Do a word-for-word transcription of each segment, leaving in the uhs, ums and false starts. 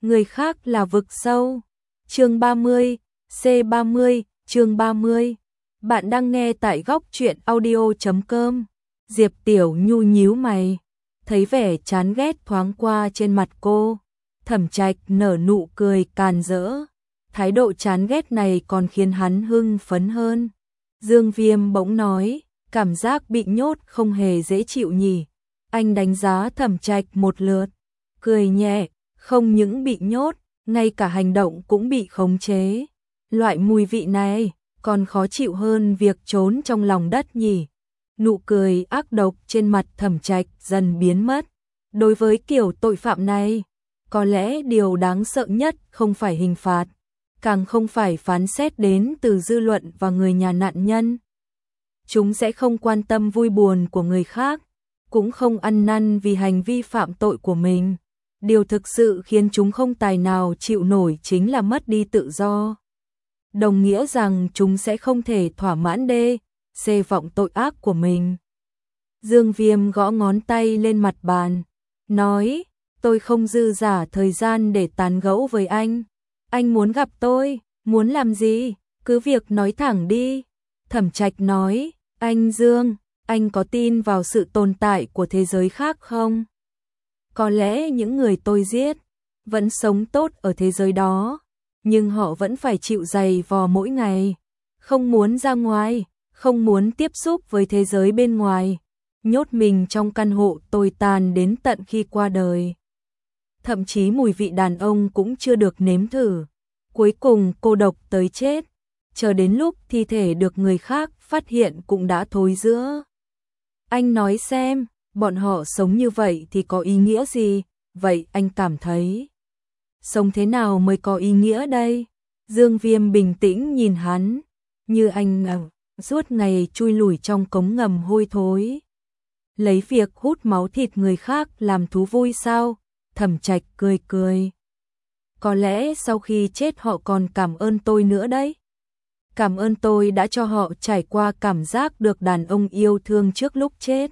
người khác là vực sâu. Chương ba mươi, C ba mươi, chương ba mươi. Bạn đang nghe tại góc truyện audio chấm com. Diệp Tiểu Nhu nhíu mày, thấy vẻ chán ghét thoáng qua trên mặt cô. Thẩm Trạch nở nụ cười càn rỡ, thái độ chán ghét này còn khiến hắn hưng phấn hơn. Dương Viêm bỗng nói, cảm giác bị nhốt không hề dễ chịu nhỉ. Anh đánh giá Thẩm Trạch một lượt, cười nhẹ, không những bị nhốt, ngay cả hành động cũng bị khống chế. Loại mùi vị này còn khó chịu hơn việc trốn trong lòng đất nhỉ. Nụ cười ác độc trên mặt Thẩm Trạch dần biến mất. Đối với kiểu tội phạm này, có lẽ điều đáng sợ nhất không phải hình phạt, càng không phải phán xét đến từ dư luận và người nhà nạn nhân. Chúng sẽ không quan tâm vui buồn của người khác, cũng không ăn năn vì hành vi phạm tội của mình. Điều thực sự khiến chúng không tài nào chịu nổi chính là mất đi tự do. Đồng nghĩa rằng chúng sẽ không thể thỏa mãn đê, xê vọng tội ác của mình. Dương Viêm gõ ngón tay lên mặt bàn, nói, tôi không dư dả thời gian để tán gẫu với anh. Anh muốn gặp tôi, muốn làm gì, cứ việc nói thẳng đi. Thẩm Trạch nói, anh Dương, anh có tin vào sự tồn tại của thế giới khác không? Có lẽ những người tôi giết vẫn sống tốt ở thế giới đó, nhưng họ vẫn phải chịu giày vò mỗi ngày, không muốn ra ngoài, không muốn tiếp xúc với thế giới bên ngoài, nhốt mình trong căn hộ tồi tàn đến tận khi qua đời. Thậm chí mùi vị đàn ông cũng chưa được nếm thử, cuối cùng cô độc tới chết, chờ đến lúc thi thể được người khác phát hiện cũng đã thối rữa. Anh nói xem, bọn họ sống như vậy thì có ý nghĩa gì? Vậy anh cảm thấy sống thế nào mới có ý nghĩa đây? Dương Viêm bình tĩnh nhìn hắn, như anh à, suốt ngày chui lủi trong cống ngầm hôi thối, lấy việc hút máu thịt người khác làm thú vui sao? Thẩm Trạch cười cười. Có lẽ sau khi chết họ còn cảm ơn tôi nữa đấy. Cảm ơn tôi đã cho họ trải qua cảm giác được đàn ông yêu thương trước lúc chết,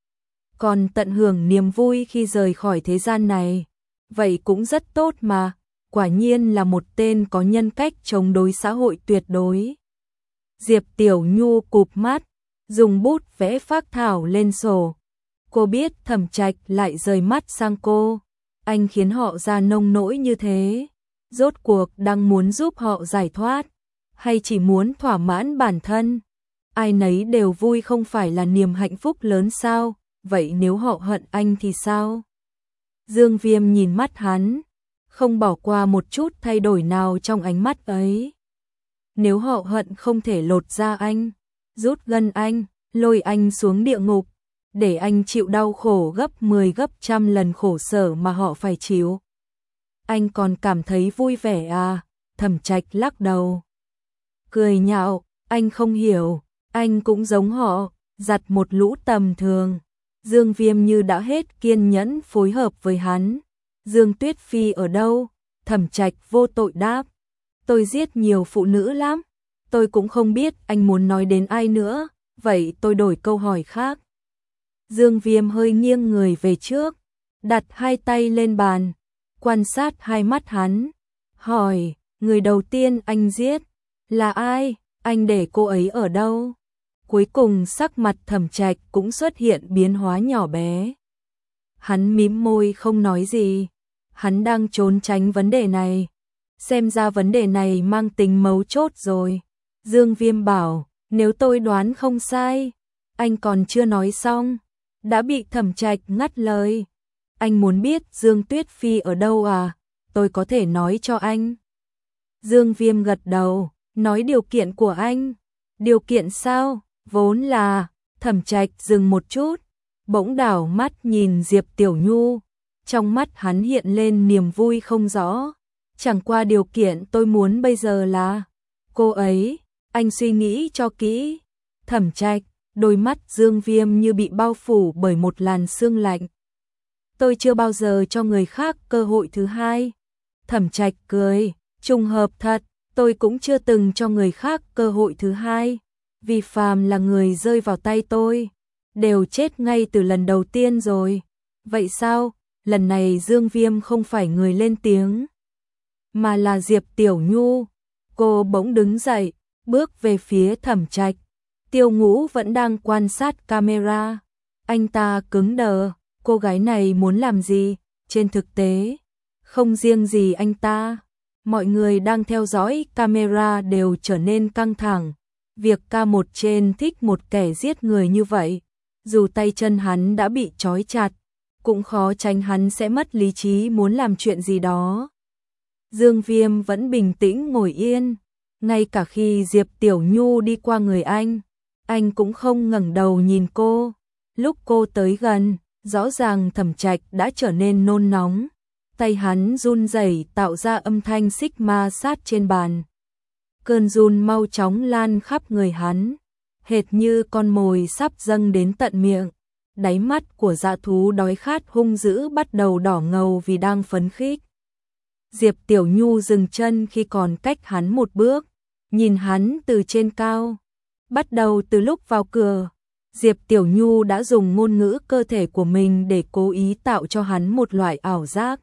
còn tận hưởng niềm vui khi rời khỏi thế gian này. Vậy cũng rất tốt mà, quả nhiên là một tên có nhân cách chống đối xã hội tuyệt đối. Diệp Tiểu Nhu cụp mắt, dùng bút vẽ phác thảo lên sổ. Cô biết Thẩm Trạch lại rời mắt sang cô. Anh khiến họ ra nông nỗi như thế, rốt cuộc đang muốn giúp họ giải thoát, hay chỉ muốn thỏa mãn bản thân? Ai nấy đều vui không phải là niềm hạnh phúc lớn sao? Vậy nếu họ hận anh thì sao? Dương Viêm nhìn mắt hắn, không bỏ qua một chút thay đổi nào trong ánh mắt ấy. Nếu họ hận không thể lột da anh, rút gân anh, lôi anh xuống địa ngục, để anh chịu đau khổ gấp mười gấp trăm lần khổ sở mà họ phải chịu. Anh còn cảm thấy vui vẻ à? Thẩm Trạch lắc đầu, cười nhạo, anh không hiểu, anh cũng giống họ, giặt một lũ tầm thường. Dương Viêm như đã hết kiên nhẫn phối hợp với hắn. Dương Tuyết Phi ở đâu? Thẩm Trạch vô tội đáp, tôi giết nhiều phụ nữ lắm. Tôi cũng không biết anh muốn nói đến ai nữa, vậy tôi đổi câu hỏi khác. Dương Viêm hơi nghiêng người về trước, đặt hai tay lên bàn, quan sát hai mắt hắn, hỏi, người đầu tiên anh giết là ai? Anh để cô ấy ở đâu? Cuối cùng sắc mặt Thẩm Trạch cũng xuất hiện biến hóa nhỏ bé. Hắn mím môi không nói gì, hắn đang trốn tránh vấn đề này. Xem ra vấn đề này mang tính mấu chốt rồi. Dương Viêm bảo, nếu tôi đoán không sai. Anh còn chưa nói xong, đã bị Thẩm Trạch ngắt lời. Anh muốn biết Dương Tuyết Phi ở đâu à? Tôi có thể nói cho anh. Dương Viêm gật đầu, nói điều kiện của anh. Điều kiện sao? Vốn là, Thẩm Trạch dừng một chút, bỗng đảo mắt nhìn Diệp Tiểu Nhu. Trong mắt hắn hiện lên niềm vui không rõ. Chẳng qua điều kiện tôi muốn bây giờ là cô ấy. Anh suy nghĩ cho kỹ. Thẩm Trạch, đôi mắt Dương Viêm như bị bao phủ bởi một làn sương lạnh. Tôi chưa bao giờ cho người khác cơ hội thứ hai. Thẩm Trạch cười, trùng hợp thật, tôi cũng chưa từng cho người khác cơ hội thứ hai. Vì phàm là người rơi vào tay tôi, đều chết ngay từ lần đầu tiên rồi. Vậy sao, lần này Dương Viêm không phải người lên tiếng, mà là Diệp Tiểu Nhu. Cô bỗng đứng dậy, bước về phía Thẩm Trạch. Tiêu Ngũ vẫn đang quan sát camera. Anh ta cứng đờ, cô gái này muốn làm gì? Trên thực tế, không riêng gì anh ta, mọi người đang theo dõi camera đều trở nên căng thẳng. Việc ca một trên thích một kẻ giết người như vậy, dù tay chân hắn đã bị trói chặt, cũng khó tránh hắn sẽ mất lý trí muốn làm chuyện gì đó. Dương Viêm vẫn bình tĩnh ngồi yên, ngay cả khi Diệp Tiểu Nhu đi qua người anh, anh cũng không ngẩng đầu nhìn cô. Lúc cô tới gần, rõ ràng Thẩm Trạch đã trở nên nôn nóng, tay hắn run rẩy tạo ra âm thanh xích ma sát trên bàn. Cơn run mau chóng lan khắp người hắn, hệt như con mồi sắp dâng đến tận miệng. Đáy mắt của dã thú đói khát hung dữ bắt đầu đỏ ngầu vì đang phấn khích. Diệp Tiểu Nhu dừng chân khi còn cách hắn một bước, nhìn hắn từ trên cao. Bắt đầu từ lúc vào cửa, Diệp Tiểu Nhu đã dùng ngôn ngữ cơ thể của mình để cố ý tạo cho hắn một loại ảo giác.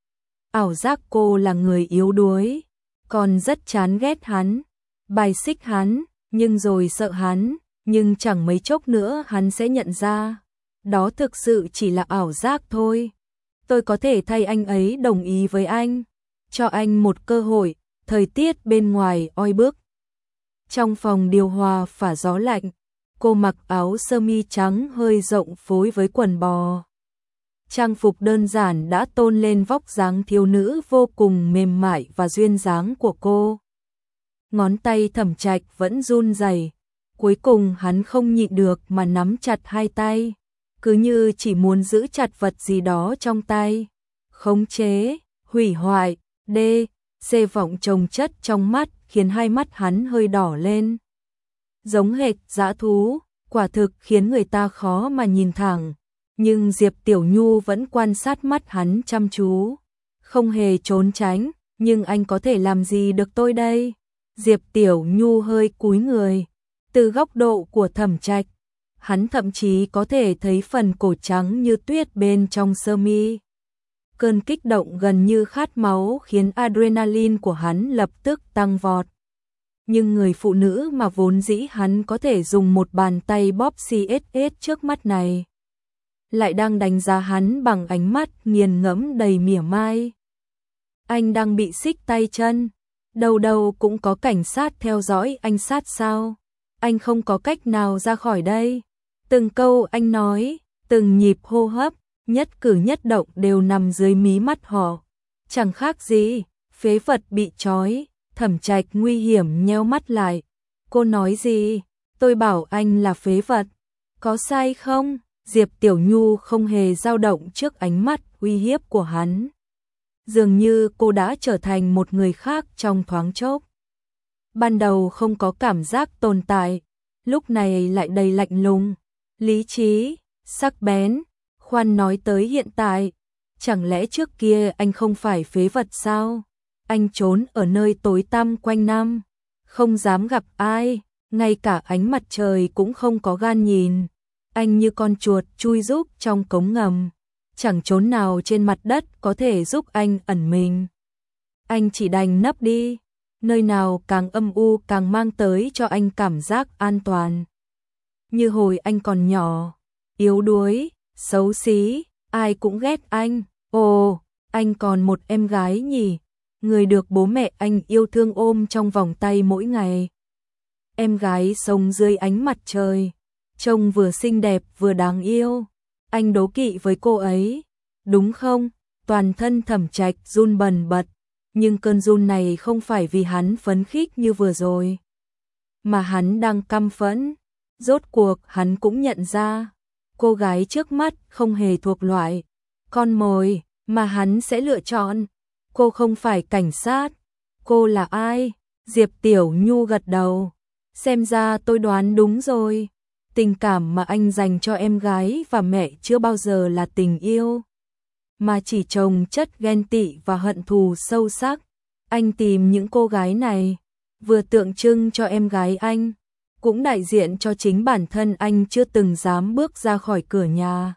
Ảo giác cô là người yếu đuối, còn rất chán ghét hắn, bài xích hắn, nhưng rồi sợ hắn, nhưng chẳng mấy chốc nữa hắn sẽ nhận ra. Đó thực sự chỉ là ảo giác thôi. Tôi có thể thay anh ấy đồng ý với anh, cho anh một cơ hội. Thời tiết bên ngoài oi bức. Trong phòng điều hòa phả gió lạnh, cô mặc áo sơ mi trắng hơi rộng phối với quần bò. Trang phục đơn giản đã tôn lên vóc dáng thiếu nữ vô cùng mềm mại và duyên dáng của cô. Ngón tay Thẩm Trạch vẫn run rẩy, cuối cùng hắn không nhịn được mà nắm chặt hai tay, cứ như chỉ muốn giữ chặt vật gì đó trong tay. Khống chế, hủy hoại, đê, xê vọng chồng chất trong mắt khiến hai mắt hắn hơi đỏ lên. Giống hệt dã thú, quả thực khiến người ta khó mà nhìn thẳng. Nhưng Diệp Tiểu Nhu vẫn quan sát mắt hắn chăm chú, không hề trốn tránh. Nhưng anh có thể làm gì được tôi đây? Diệp Tiểu Nhu hơi cúi người. Từ góc độ của Thẩm Trạch, hắn thậm chí có thể thấy phần cổ trắng như tuyết bên trong sơ mi. Cơn kích động gần như khát máu khiến adrenaline của hắn lập tức tăng vọt. Nhưng người phụ nữ mà vốn dĩ hắn có thể dùng một bàn tay bóp xê ét ét trước mắt này, lại đang đánh giá hắn bằng ánh mắt nghiền ngẫm đầy mỉa mai. Anh đang bị xích tay chân, đầu đầu cũng có cảnh sát theo dõi anh sát sao? Anh không có cách nào ra khỏi đây. Từng câu anh nói, từng nhịp hô hấp, nhất cử nhất động đều nằm dưới mí mắt họ. Chẳng khác gì phế vật bị trói. Thẩm Trạch nguy hiểm nheo mắt lại. Cô nói gì? Tôi bảo anh là phế vật. Có sai không? Diệp Tiểu Nhu không hề dao động trước ánh mắt uy hiếp của hắn. Dường như cô đã trở thành một người khác trong thoáng chốc. Ban đầu không có cảm giác tồn tại, lúc này lại đầy lạnh lùng, lý trí, sắc bén. Khoan nói tới hiện tại, chẳng lẽ trước kia anh không phải phế vật sao? Anh trốn ở nơi tối tăm quanh năm, không dám gặp ai, ngay cả ánh mặt trời cũng không có gan nhìn. Anh như con chuột chui rúc trong cống ngầm, chẳng chốn nào trên mặt đất có thể giúp anh ẩn mình. Anh chỉ đành nấp đi, nơi nào càng âm u càng mang tới cho anh cảm giác an toàn. Như hồi anh còn nhỏ, yếu đuối, xấu xí, ai cũng ghét anh. Ồ, anh còn một em gái nhỉ? Người được bố mẹ anh yêu thương ôm trong vòng tay mỗi ngày. Em gái sống dưới ánh mặt trời, trông vừa xinh đẹp vừa đáng yêu. Anh đố kỵ với cô ấy, đúng không? Toàn thân Thẩm Trạch run bần bật, nhưng cơn run này không phải vì hắn phấn khích như vừa rồi, mà hắn đang căm phẫn. Rốt cuộc hắn cũng nhận ra, cô gái trước mắt không hề thuộc loại con mồi mà hắn sẽ lựa chọn. Cô không phải cảnh sát. Cô là ai? Diệp Tiểu Nhu gật đầu. Xem ra tôi đoán đúng rồi. Tình cảm mà anh dành cho em gái và mẹ chưa bao giờ là tình yêu, mà chỉ chồng chất ghen tị và hận thù sâu sắc. Anh tìm những cô gái này, vừa tượng trưng cho em gái anh, cũng đại diện cho chính bản thân anh chưa từng dám bước ra khỏi cửa nhà.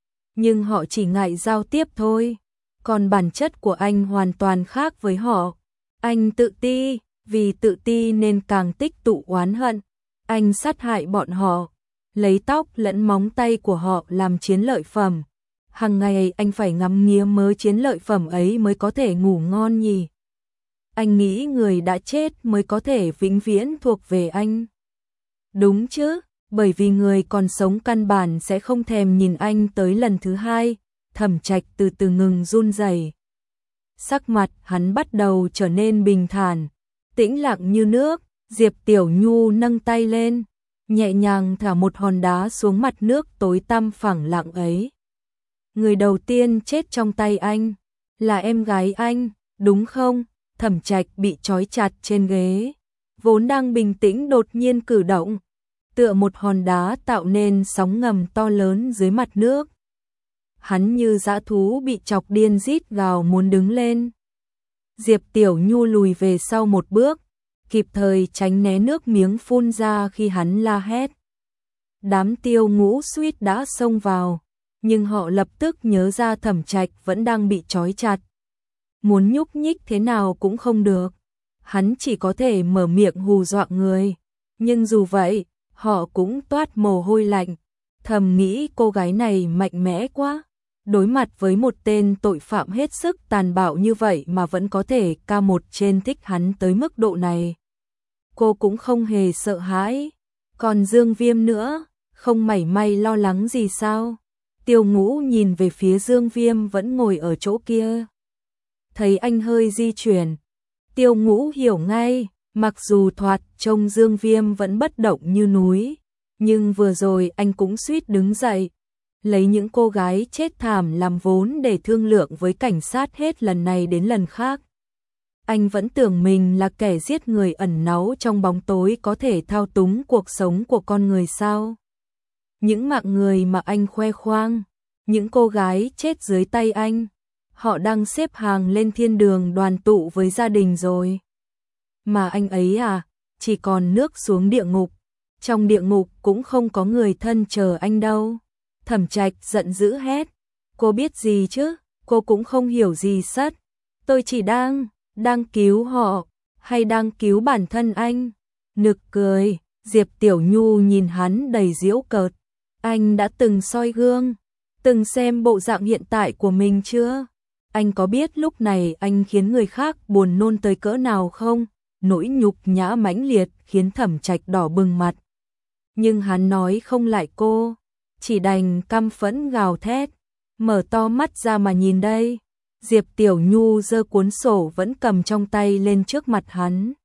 Nhưng họ chỉ ngại giao tiếp thôi, còn bản chất của anh hoàn toàn khác với họ. Anh tự ti, vì tự ti nên càng tích tụ oán hận. Anh sát hại bọn họ, lấy tóc lẫn móng tay của họ làm chiến lợi phẩm. Hằng ngày anh phải ngắm nghía mớ chiến lợi phẩm ấy mới có thể ngủ ngon nhỉ. Anh nghĩ người đã chết mới có thể vĩnh viễn thuộc về anh. Đúng chứ, bởi vì người còn sống căn bản sẽ không thèm nhìn anh tới lần thứ hai. Thẩm Trạch từ từ ngừng run rẩy. Sắc mặt hắn bắt đầu trở nên bình thản, tĩnh lặng như nước. Diệp Tiểu Nhu nâng tay lên, nhẹ nhàng thả một hòn đá xuống mặt nước tối tăm phẳng lặng ấy. Người đầu tiên chết trong tay anh là em gái anh, đúng không? Thẩm Trạch bị trói chặt trên ghế, vốn đang bình tĩnh đột nhiên cử động, tựa một hòn đá tạo nên sóng ngầm to lớn dưới mặt nước. Hắn như dã thú bị chọc điên rít gào muốn đứng lên. Diệp Tiểu Nhu lùi về sau một bước, kịp thời tránh né nước miếng phun ra khi hắn la hét. Đám Tiêu Ngũ suýt đã xông vào, nhưng họ lập tức nhớ ra Thẩm Trạch vẫn đang bị trói chặt. Muốn nhúc nhích thế nào cũng không được, hắn chỉ có thể mở miệng hù dọa người. Nhưng dù vậy, họ cũng toát mồ hôi lạnh, thầm nghĩ cô gái này mạnh mẽ quá. Đối mặt với một tên tội phạm hết sức tàn bạo như vậy mà vẫn có thể ca một trên thích hắn tới mức độ này. Cô cũng không hề sợ hãi. Còn Dương Viêm nữa, không mảy may lo lắng gì sao? Tiêu Ngũ nhìn về phía Dương Viêm vẫn ngồi ở chỗ kia. Thấy anh hơi di chuyển, Tiêu Ngũ hiểu ngay, mặc dù thoạt trông Dương Viêm vẫn bất động như núi, nhưng vừa rồi anh cũng suýt đứng dậy, lấy những cô gái chết thảm làm vốn để thương lượng với cảnh sát hết lần này đến lần khác. Anh vẫn tưởng mình là kẻ giết người ẩn náu trong bóng tối có thể thao túng cuộc sống của con người sao? Những mạng người mà anh khoe khoang, những cô gái chết dưới tay anh, họ đang xếp hàng lên thiên đường đoàn tụ với gia đình rồi. Mà anh ấy à, chỉ còn nước xuống địa ngục, trong địa ngục cũng không có người thân chờ anh đâu. Thẩm Trạch giận dữ hét, cô biết gì chứ, cô cũng không hiểu gì sất. Tôi chỉ đang, đang cứu họ, hay đang cứu bản thân anh? Nực cười, Diệp Tiểu Nhu nhìn hắn đầy giễu cợt. Anh đã từng soi gương, từng xem bộ dạng hiện tại của mình chưa? Anh có biết lúc này anh khiến người khác buồn nôn tới cỡ nào không? Nỗi nhục nhã mãnh liệt khiến Thẩm Trạch đỏ bừng mặt. Nhưng hắn nói không lại cô, chỉ đành căm phẫn gào thét, mở to mắt ra mà nhìn đây. Diệp Tiểu Nhu giơ cuốn sổ vẫn cầm trong tay lên trước mặt hắn.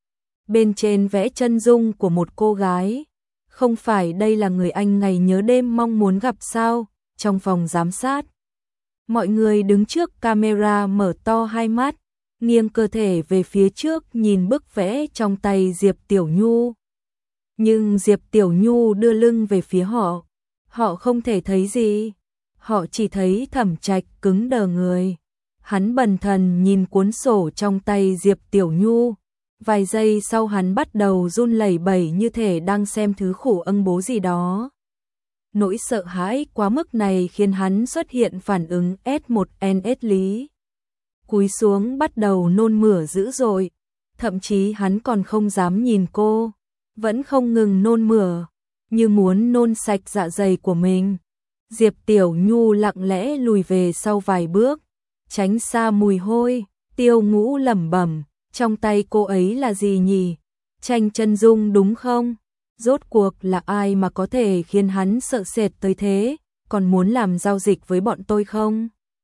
Bên trên vẽ chân dung của một cô gái. Không phải đây là người anh ngày nhớ đêm mong muốn gặp sao? Trong phòng giám sát, mọi người đứng trước camera mở to hai mắt, nghiêng cơ thể về phía trước nhìn bức vẽ trong tay Diệp Tiểu Nhu. Nhưng Diệp Tiểu Nhu đưa lưng về phía họ, họ không thể thấy gì. Họ chỉ thấy Thẩm Trạch cứng đờ người. Hắn bần thần nhìn cuốn sổ trong tay Diệp Tiểu Nhu. Vài giây sau hắn bắt đầu run lẩy bẩy như thể đang xem thứ khủng âng bố gì đó. Nỗi sợ hãi quá mức này khiến hắn xuất hiện phản ứng S một N S lý. Cúi xuống bắt đầu nôn mửa dữ dội. Thậm chí hắn còn không dám nhìn cô. Vẫn không ngừng nôn mửa, như muốn nôn sạch dạ dày của mình. Diệp Tiểu Nhu lặng lẽ lùi về sau vài bước, tránh xa mùi hôi. Tiêu Ngũ lẩm bẩm, trong tay cô ấy là gì nhỉ? Tranh chân dung đúng không? Rốt cuộc là ai mà có thể khiến hắn sợ sệt tới thế, còn muốn làm giao dịch với bọn tôi không?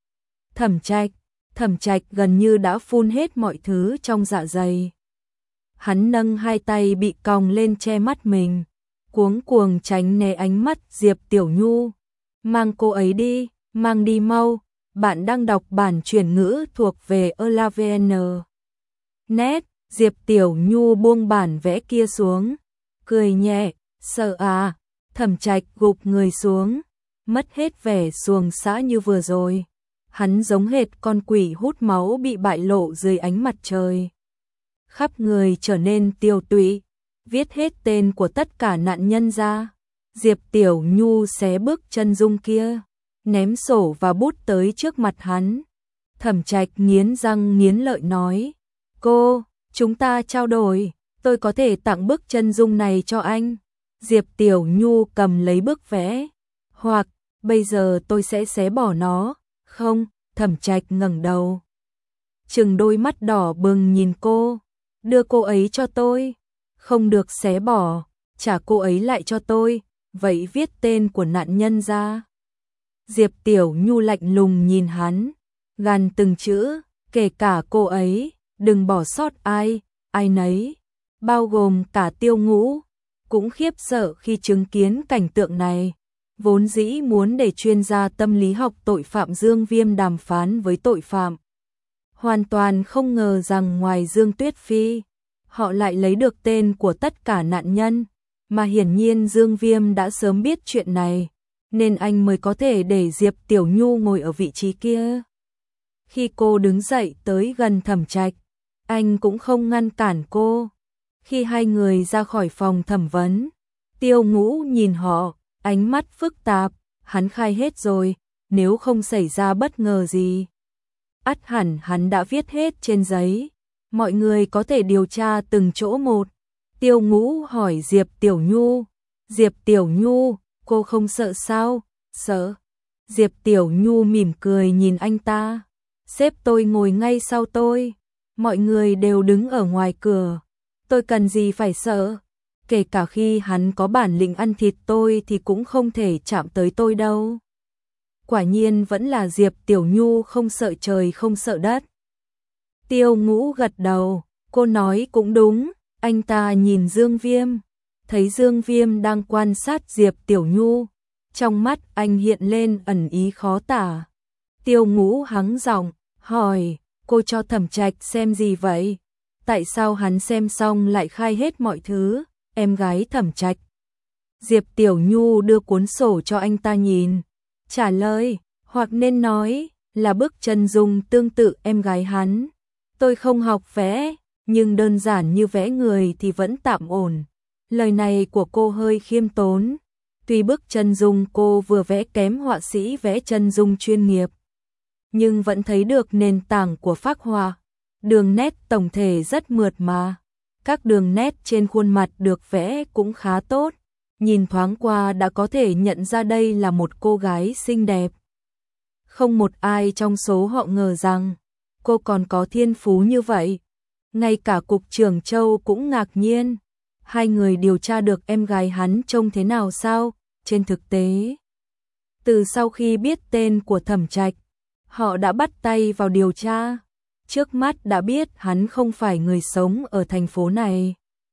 Thẩm Trạch, Thẩm Trạch gần như đã phun hết mọi thứ trong dạ dày. Hắn nâng hai tay bị còng lên che mắt mình, cuống cuồng tránh né ánh mắt Diệp Tiểu Nhu. Mang cô ấy đi, mang đi mau, bạn đang đọc bản chuyển ngữ thuộc về Elavn. Nét, Diệp Tiểu Nhu buông bản vẽ kia xuống, cười nhẹ, sợ à? Thẩm Trạch gục người xuống, mất hết vẻ xuồng xã như vừa rồi. Hắn giống hệt con quỷ hút máu bị bại lộ dưới ánh mặt trời. Khắp người trở nên tiêu tụy, viết hết tên của tất cả nạn nhân ra. Diệp Tiểu Nhu xé bức chân dung kia, ném sổ và bút tới trước mặt hắn. Thẩm Trạch nghiến răng nghiến lợi nói, Cô, chúng ta trao đổi, tôi có thể tặng bức chân dung này cho anh. Diệp Tiểu Nhu cầm lấy bức vẽ. Hoặc, bây giờ tôi sẽ xé bỏ nó. Không, Thẩm Trạch ngẩng đầu. Trừng đôi mắt đỏ bừng nhìn cô. Đưa cô ấy cho tôi. Không được xé bỏ, trả cô ấy lại cho tôi. Vậy viết tên của nạn nhân ra. Diệp Tiểu Nhu lạnh lùng nhìn hắn. Gàn từng chữ, kể cả cô ấy, đừng bỏ sót ai, ai nấy. Bao gồm cả Tiêu Ngũ. Cũng khiếp sợ khi chứng kiến cảnh tượng này. Vốn dĩ muốn để chuyên gia tâm lý học tội phạm Dương Viêm đàm phán với tội phạm. Hoàn toàn không ngờ rằng ngoài Dương Tuyết Phi, họ lại lấy được tên của tất cả nạn nhân, mà hiển nhiên Dương Viêm đã sớm biết chuyện này, nên anh mới có thể để Diệp Tiểu Nhu ngồi ở vị trí kia. Khi cô đứng dậy tới gần Thẩm Trạch, anh cũng không ngăn cản cô. Khi hai người ra khỏi phòng thẩm vấn, Tiêu Ngũ nhìn họ, ánh mắt phức tạp, hắn khai hết rồi, nếu không xảy ra bất ngờ gì. Ắt hẳn hắn đã viết hết trên giấy, mọi người có thể điều tra từng chỗ một. Tiêu Ngũ hỏi Diệp Tiểu Nhu, Diệp Tiểu Nhu, cô không sợ sao? Sợ. Diệp Tiểu Nhu mỉm cười nhìn anh ta, sếp tôi ngồi ngay sau tôi, mọi người đều đứng ở ngoài cửa, tôi cần gì phải sợ, kể cả khi hắn có bản lĩnh ăn thịt tôi thì cũng không thể chạm tới tôi đâu. Quả nhiên vẫn là Diệp Tiểu Nhu không sợ trời không sợ đất. Tiêu Ngũ gật đầu, cô nói cũng đúng, anh ta nhìn Dương Viêm, thấy Dương Viêm đang quan sát Diệp Tiểu Nhu, trong mắt anh hiện lên ẩn ý khó tả. Tiêu Ngũ hắng giọng, hỏi, cô cho Thẩm Trạch xem gì vậy? Tại sao hắn xem xong lại khai hết mọi thứ? Em gái Thẩm Trạch. Diệp Tiểu Nhu đưa cuốn sổ cho anh ta nhìn, trả lời, hoặc nên nói là bức chân dung tương tự em gái hắn. Tôi không học vẽ, nhưng đơn giản như vẽ người thì vẫn tạm ổn. Lời này của cô hơi khiêm tốn. Tuy bức chân dung cô vừa vẽ kém họa sĩ vẽ chân dung chuyên nghiệp, nhưng vẫn thấy được nền tảng của phác họa. Đường nét tổng thể rất mượt mà. Các đường nét trên khuôn mặt được vẽ cũng khá tốt. Nhìn thoáng qua đã có thể nhận ra đây là một cô gái xinh đẹp. Không một ai trong số họ ngờ rằng cô còn có thiên phú như vậy. Ngay cả cục trưởng Châu cũng ngạc nhiên. Hai người điều tra được em gái hắn trông thế nào sao? Trên thực tế, từ sau khi biết tên của Thẩm Trạch, họ đã bắt tay vào điều tra. Trước mắt đã biết hắn không phải người sống ở thành phố này.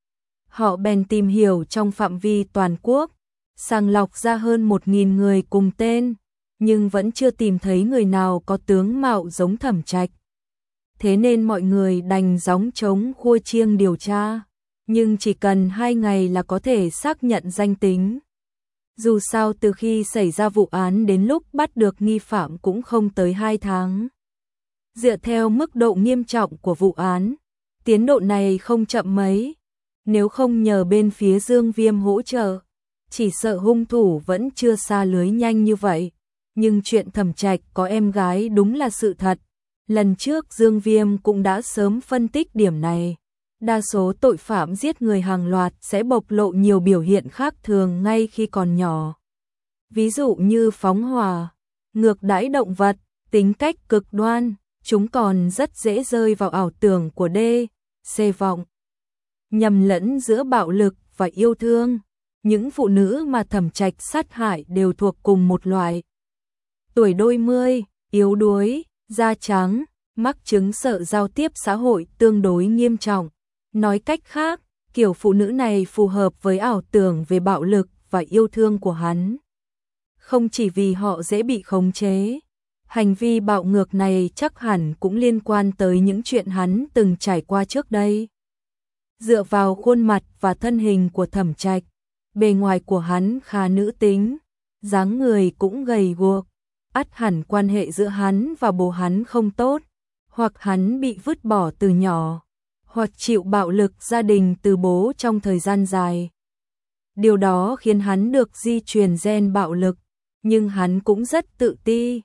Họ bèn tìm hiểu trong phạm vi toàn quốc, sàng lọc ra hơn một nghìn người cùng tên, nhưng vẫn chưa tìm thấy người nào có tướng mạo giống Thẩm Trạch. Thế nên mọi người đành gióng trống khua chiêng điều tra, nhưng chỉ cần hai ngày là có thể xác nhận danh tính. Dù sao từ khi xảy ra vụ án đến lúc bắt được nghi phạm cũng không tới hai tháng. Dựa theo mức độ nghiêm trọng của vụ án, tiến độ này không chậm mấy. Nếu không nhờ bên phía Dương Viêm hỗ trợ, chỉ sợ hung thủ vẫn chưa sa lưới nhanh như vậy. Nhưng chuyện Thẩm Trạch có em gái đúng là sự thật. Lần trước Dương Viêm cũng đã sớm phân tích điểm này. Đa số tội phạm giết người hàng loạt sẽ bộc lộ nhiều biểu hiện khác thường ngay khi còn nhỏ. Ví dụ như phóng hỏa, ngược đãi động vật, tính cách cực đoan, chúng còn rất dễ rơi vào ảo tưởng của D, C vọng. Nhầm lẫn giữa bạo lực và yêu thương. Những phụ nữ mà Thẩm Trạch sát hại đều thuộc cùng một loại. Tuổi đôi mươi, yếu đuối, da trắng, mắc chứng sợ giao tiếp xã hội tương đối nghiêm trọng. Nói cách khác, kiểu phụ nữ này phù hợp với ảo tưởng về bạo lực và yêu thương của hắn. Không chỉ vì họ dễ bị khống chế, hành vi bạo ngược này chắc hẳn cũng liên quan tới những chuyện hắn từng trải qua trước đây. Dựa vào khuôn mặt và thân hình của Thẩm Trạch, bề ngoài của hắn khá nữ tính, dáng người cũng gầy guộc, ắt hẳn quan hệ giữa hắn và bố hắn không tốt, hoặc hắn bị vứt bỏ từ nhỏ, hoặc chịu bạo lực gia đình từ bố trong thời gian dài. Điều đó khiến hắn được di truyền gen bạo lực, nhưng hắn cũng rất tự ti,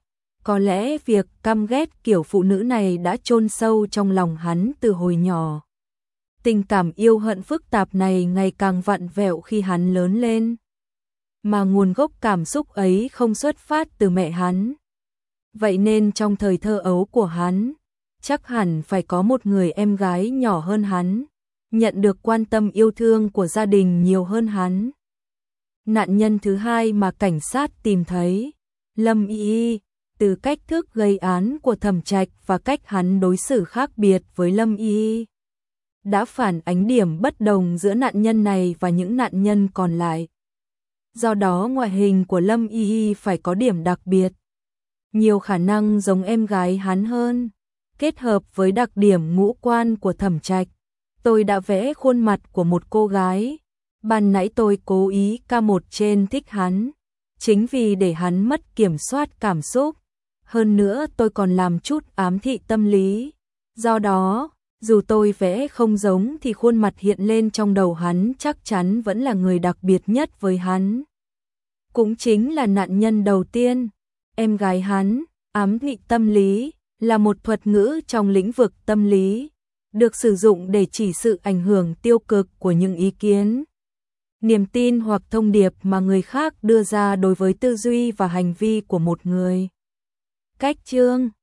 Có lẽ việc căm ghét kiểu phụ nữ này đã chôn sâu trong lòng hắn từ hồi nhỏ. Tình cảm yêu hận phức tạp này ngày càng vặn vẹo khi hắn lớn lên. Mà nguồn gốc cảm xúc ấy không xuất phát từ mẹ hắn. Vậy nên trong thời thơ ấu của hắn, chắc hẳn phải có một người em gái nhỏ hơn hắn, nhận được quan tâm yêu thương của gia đình nhiều hơn hắn. Nạn nhân thứ hai mà cảnh sát tìm thấy, Lâm Y Y, từ cách thức gây án của Thẩm Trạch và cách hắn đối xử khác biệt với Lâm Y Y, đã phản ánh điểm bất đồng giữa nạn nhân này và những nạn nhân còn lại. Do đó ngoại hình của Lâm Y Y phải có điểm đặc biệt, nhiều khả năng giống em gái hắn hơn, kết hợp với đặc điểm ngũ quan của Thẩm Trạch. Tôi đã vẽ khuôn mặt của một cô gái, ban nãy tôi cố ý ca một trên thích hắn, chính vì để hắn mất kiểm soát cảm xúc. Hơn nữa tôi còn làm chút ám thị tâm lý. Do đó, dù tôi vẽ không giống thì khuôn mặt hiện lên trong đầu hắn chắc chắn vẫn là người đặc biệt nhất với hắn. Cũng chính là nạn nhân đầu tiên, em gái hắn. Ám thị tâm lý là một thuật ngữ trong lĩnh vực tâm lý, được sử dụng để chỉ sự ảnh hưởng tiêu cực của những ý kiến, niềm tin hoặc thông điệp mà người khác đưa ra đối với tư duy và hành vi của một người. Cách chương